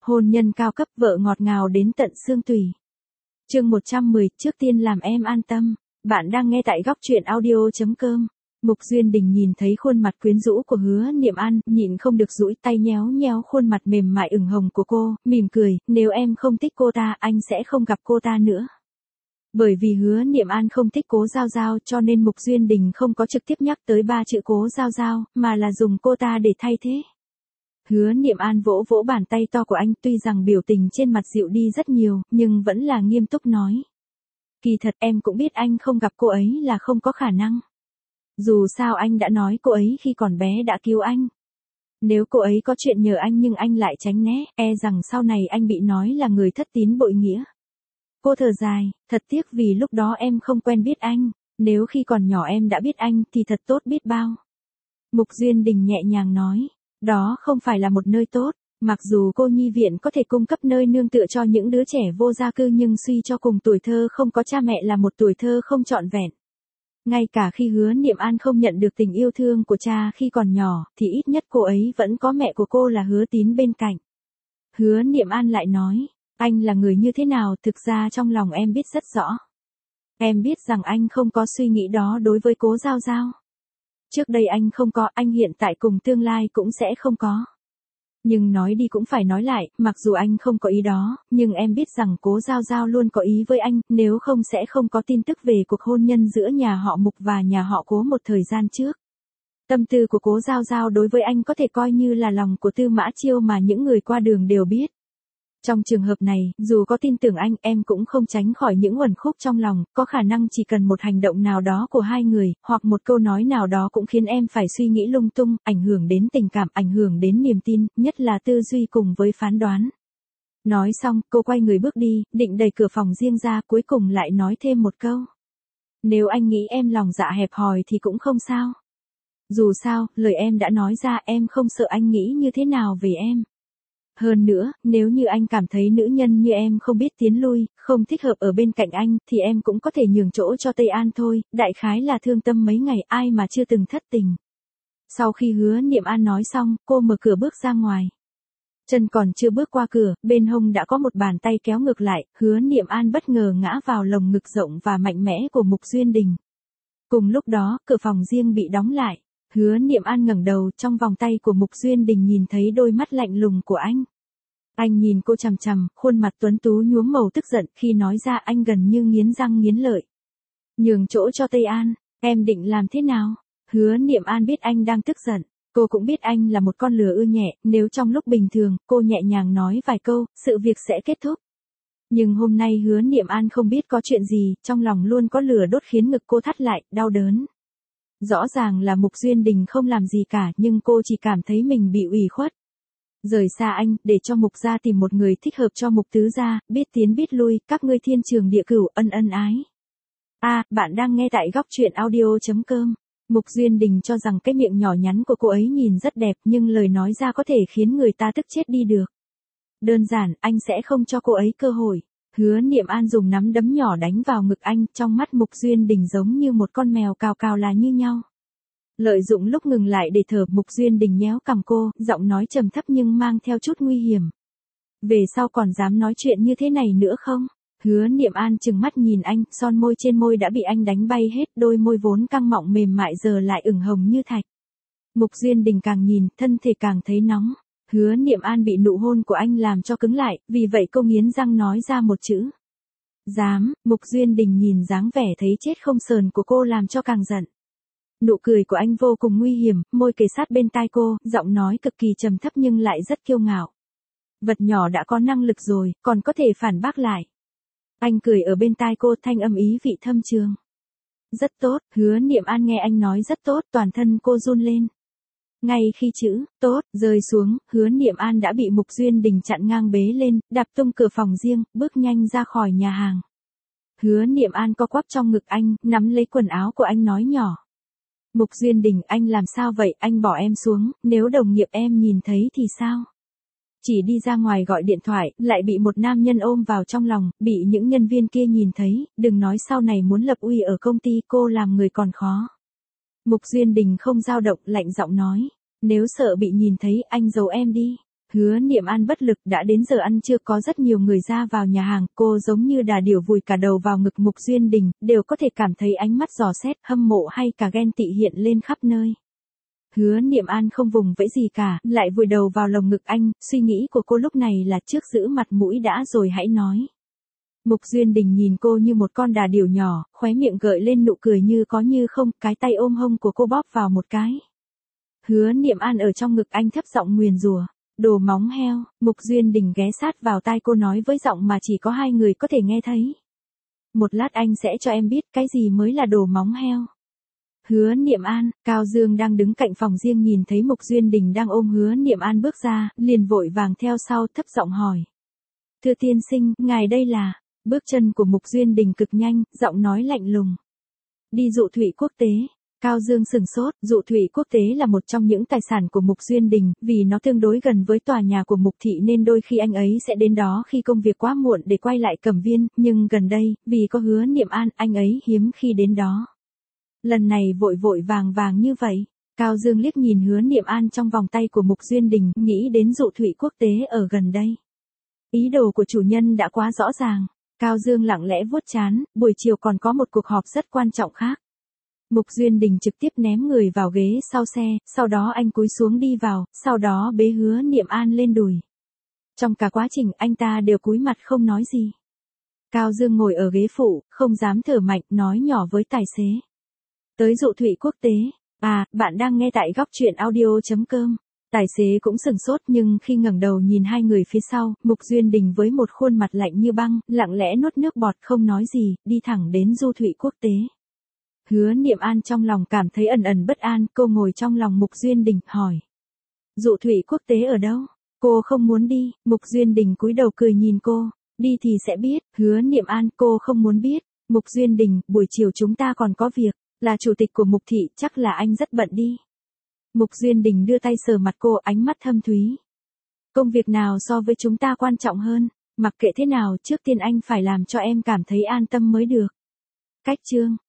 Hôn nhân cao cấp, vợ ngọt ngào đến tận xương tủy. Chương 110, trước tiên làm em an tâm. Bạn đang nghe tại góc truyện audio.com. Mục Duyên Đình nhìn thấy khuôn mặt quyến rũ của Hứa Niệm An, nhịn không được duỗi tay nhéo nhéo khuôn mặt mềm mại ửng hồng của cô, mỉm cười, nếu em không thích cô ta, anh sẽ không gặp cô ta nữa. Bởi vì Hứa Niệm An không thích Cố Giao Giao cho nên Mục Duyên Đình không có trực tiếp nhắc tới 3 chữ Cố Giao Giao, mà là dùng cô ta để thay thế. Hứa Niệm An vỗ vỗ bàn tay to của anh, tuy rằng biểu tình trên mặt dịu đi rất nhiều, nhưng vẫn là nghiêm túc nói. Kỳ thật em cũng biết anh không gặp cô ấy là không có khả năng. Dù sao anh đã nói cô ấy khi còn bé đã cứu anh. Nếu cô ấy có chuyện nhờ anh nhưng anh lại tránh né, e rằng sau này anh bị nói là người thất tín bội nghĩa. Cô thở dài, thật tiếc vì lúc đó em không quen biết anh, nếu khi còn nhỏ em đã biết anh thì thật tốt biết bao. Mục Duyên Đình nhẹ nhàng nói, đó không phải là một nơi tốt, mặc dù cô nhi viện có thể cung cấp nơi nương tựa cho những đứa trẻ vô gia cư nhưng suy cho cùng tuổi thơ không có cha mẹ là một tuổi thơ không trọn vẹn. Ngay cả khi Hứa Niệm An không nhận được tình yêu thương của cha khi còn nhỏ, thì ít nhất cô ấy vẫn có mẹ của cô là Hứa Tín bên cạnh. Hứa Niệm An lại nói, anh là người như thế nào thực ra trong lòng em biết rất rõ. Em biết rằng anh không có suy nghĩ đó đối với Cố Giao Giao. Trước đây anh không có, anh hiện tại cùng tương lai cũng sẽ không có. Nhưng nói đi cũng phải nói lại, mặc dù anh không có ý đó, nhưng em biết rằng Cố Giao Giao luôn có ý với anh, nếu không sẽ không có tin tức về cuộc hôn nhân giữa nhà họ Mục và nhà họ Cố một thời gian trước. Tâm tư của Cố Giao Giao đối với anh có thể coi như là lòng của Tư Mã Chiêu mà những người qua đường đều biết. Trong trường hợp này, dù có tin tưởng anh, em cũng không tránh khỏi những uẩn khúc trong lòng, có khả năng chỉ cần một hành động nào đó của hai người, hoặc một câu nói nào đó cũng khiến em phải suy nghĩ lung tung, ảnh hưởng đến tình cảm, ảnh hưởng đến niềm tin, nhất là tư duy cùng với phán đoán. Nói xong, cô quay người bước đi, định đẩy cửa phòng riêng ra, cuối cùng lại nói thêm một câu. Nếu anh nghĩ em lòng dạ hẹp hòi thì cũng không sao. Dù sao, lời em đã nói ra em không sợ anh nghĩ như thế nào về em. Hơn nữa, nếu như anh cảm thấy nữ nhân như em không biết tiến lui, không thích hợp ở bên cạnh anh, thì em cũng có thể nhường chỗ cho Tây An thôi, đại khái là thương tâm mấy ngày ai mà chưa từng thất tình. Sau khi Hứa Niệm An nói xong, cô mở cửa bước ra ngoài. Chân còn chưa bước qua cửa, bên hông đã có một bàn tay kéo ngược lại, Hứa Niệm An bất ngờ ngã vào lồng ngực rộng và mạnh mẽ của Mục Duyên Đình. Cùng lúc đó, cửa phòng riêng bị đóng lại. Hứa Niệm An ngẩng đầu, trong vòng tay của Mục Duyên Đình nhìn thấy đôi mắt lạnh lùng của anh. Anh nhìn cô chằm chằm, khuôn mặt tuấn tú nhuốm màu tức giận, khi nói ra anh gần như nghiến răng nghiến lợi. Nhường chỗ cho Tây An, em định làm thế nào? Hứa Niệm An biết anh đang tức giận, cô cũng biết anh là một con lừa ưa nhẹ, nếu trong lúc bình thường, cô nhẹ nhàng nói vài câu, sự việc sẽ kết thúc. Nhưng hôm nay Hứa Niệm An không biết có chuyện gì, trong lòng luôn có lửa đốt khiến ngực cô thắt lại, đau đớn. Rõ ràng là Mục Duyên Đình không làm gì cả nhưng cô chỉ cảm thấy mình bị ủy khuất. Rời xa anh, để cho Mục gia tìm một người thích hợp cho Mục tứ gia, biết tiến biết lui, các ngươi thiên trường địa cửu ân ân ái. Bạn đang nghe tại góc truyện audio.com. Mục Duyên Đình cho rằng cái miệng nhỏ nhắn của cô ấy nhìn rất đẹp nhưng lời nói ra có thể khiến người ta tức chết đi được. Đơn giản, anh sẽ không cho cô ấy cơ hội. Hứa Niệm An dùng nắm đấm nhỏ đánh vào ngực anh, trong mắt Mục Duyên Đình giống như một con mèo cào cào là như nhau. Lợi dụng lúc ngừng lại để thở, Mục Duyên Đình nhéo cằm cô, giọng nói trầm thấp nhưng mang theo chút nguy hiểm. Về sau còn dám nói chuyện như thế này nữa không? Hứa Niệm An trừng mắt nhìn anh, son môi trên môi đã bị anh đánh bay hết, đôi môi vốn căng mọng mềm mại giờ lại ửng hồng như thạch. Mục Duyên Đình càng nhìn, thân thể càng thấy nóng. Hứa Niệm An bị nụ hôn của anh làm cho cứng lại, vì vậy cô nghiến răng nói ra một chữ. Dám. Mục Duyên Đình nhìn dáng vẻ thấy chết không sờn của cô làm cho càng giận. Nụ cười của anh vô cùng nguy hiểm, môi kề sát bên tai cô, giọng nói cực kỳ trầm thấp nhưng lại rất kiêu ngạo. Vật nhỏ đã có năng lực rồi, còn có thể phản bác lại. Anh cười ở bên tai cô, thanh âm ý vị thâm trường. Rất tốt. Hứa Niệm An nghe anh nói rất tốt, toàn thân cô run lên. Ngay khi chữ tốt rơi xuống, Hứa Niệm An đã bị Mục Duyên Đình chặn ngang bế lên, đạp tung cửa phòng riêng, bước nhanh ra khỏi nhà hàng. Hứa Niệm An co quắp trong ngực anh, nắm lấy quần áo của anh nói nhỏ. Mục Duyên Đình, anh làm sao vậy, anh bỏ em xuống, nếu đồng nghiệp em nhìn thấy thì sao? Chỉ đi ra ngoài gọi điện thoại, lại bị một nam nhân ôm vào trong lòng, bị những nhân viên kia nhìn thấy, đừng nói sau này muốn lập uy ở công ty, cô làm người còn khó. Mục Duyên Đình không dao động, lạnh giọng nói, nếu sợ bị nhìn thấy, anh giấu em đi. Hứa Niệm An bất lực, đã đến giờ ăn trưa, có rất nhiều người ra vào nhà hàng, cô giống như đà điểu vùi cả đầu vào ngực Mục Duyên Đình, đều có thể cảm thấy ánh mắt dò xét, hâm mộ hay cả ghen tị hiện lên khắp nơi. Hứa Niệm An không vùng vẫy gì cả, lại vùi đầu vào lồng ngực anh, suy nghĩ của cô lúc này là trước giữ mặt mũi đã rồi hãy nói. Mục Duyên Đình nhìn cô như một con đà điểu nhỏ, khóe miệng gợi lên nụ cười như có như không, cái tay ôm hông của cô bóp vào một cái. Hứa Niệm An ở trong ngực anh thấp giọng nguyền rủa, đồ móng heo. Mục Duyên Đình ghé sát vào tai cô nói với giọng mà chỉ có hai người có thể nghe thấy. Một lát anh sẽ cho em biết cái gì mới là đồ móng heo. Hứa Niệm An, Cao Dương đang đứng cạnh phòng riêng nhìn thấy Mục Duyên Đình đang ôm Hứa Niệm An bước ra, liền vội vàng theo sau thấp giọng hỏi. Thưa tiên sinh, ngài đây là... Bước chân của Mục Duyên Đình cực nhanh, giọng nói lạnh lùng. Đi dụ thủy quốc tế. Cao Dương sừng sốt, dụ thủy quốc tế là một trong những tài sản của Mục Duyên Đình, vì nó tương đối gần với tòa nhà của Mục Thị nên đôi khi anh ấy sẽ đến đó khi công việc quá muộn để quay lại Cẩm Viên, nhưng gần đây, vì có Hứa Niệm An, anh ấy hiếm khi đến đó. Lần này vội vội vàng vàng như vậy, Cao Dương liếc nhìn Hứa Niệm An trong vòng tay của Mục Duyên Đình, nghĩ đến dụ thủy quốc tế ở gần đây. Ý đồ của chủ nhân đã quá rõ ràng. Cao Dương lặng lẽ vuốt trán, buổi chiều còn có một cuộc họp rất quan trọng khác. Mục Duyên Đình trực tiếp ném người vào ghế sau xe, sau đó anh cúi xuống đi vào, sau đó bế Hứa Niệm An lên đùi. Trong cả quá trình anh ta đều cúi mặt không nói gì. Cao Dương ngồi ở ghế phụ, không dám thở mạnh, nói nhỏ với tài xế. Tới dụ thủy quốc tế. À, bạn đang nghe tại góc truyện audio.com. Tài xế cũng sừng sốt nhưng khi ngẩng đầu nhìn hai người phía sau, Mục Duyên Đình với một khuôn mặt lạnh như băng, lặng lẽ nuốt nước bọt không nói gì, đi thẳng đến du thủy quốc tế. Hứa Niệm An trong lòng cảm thấy ẩn ẩn bất an, cô ngồi trong lòng Mục Duyên Đình, hỏi. Dụ thủy quốc tế ở đâu? Cô không muốn đi. Mục Duyên Đình cúi đầu cười nhìn cô. Đi thì sẽ biết. Hứa Niệm An, cô không muốn biết. Mục Duyên Đình, buổi chiều chúng ta còn có việc. Là chủ tịch của Mục Thị, chắc là anh rất bận đi. Mục Duyên Đình đưa tay sờ mặt cô, ánh mắt thâm thúy. Công việc nào so với chúng ta quan trọng hơn? Mặc kệ thế nào, trước tiên anh phải làm cho em cảm thấy an tâm mới được. Cách chương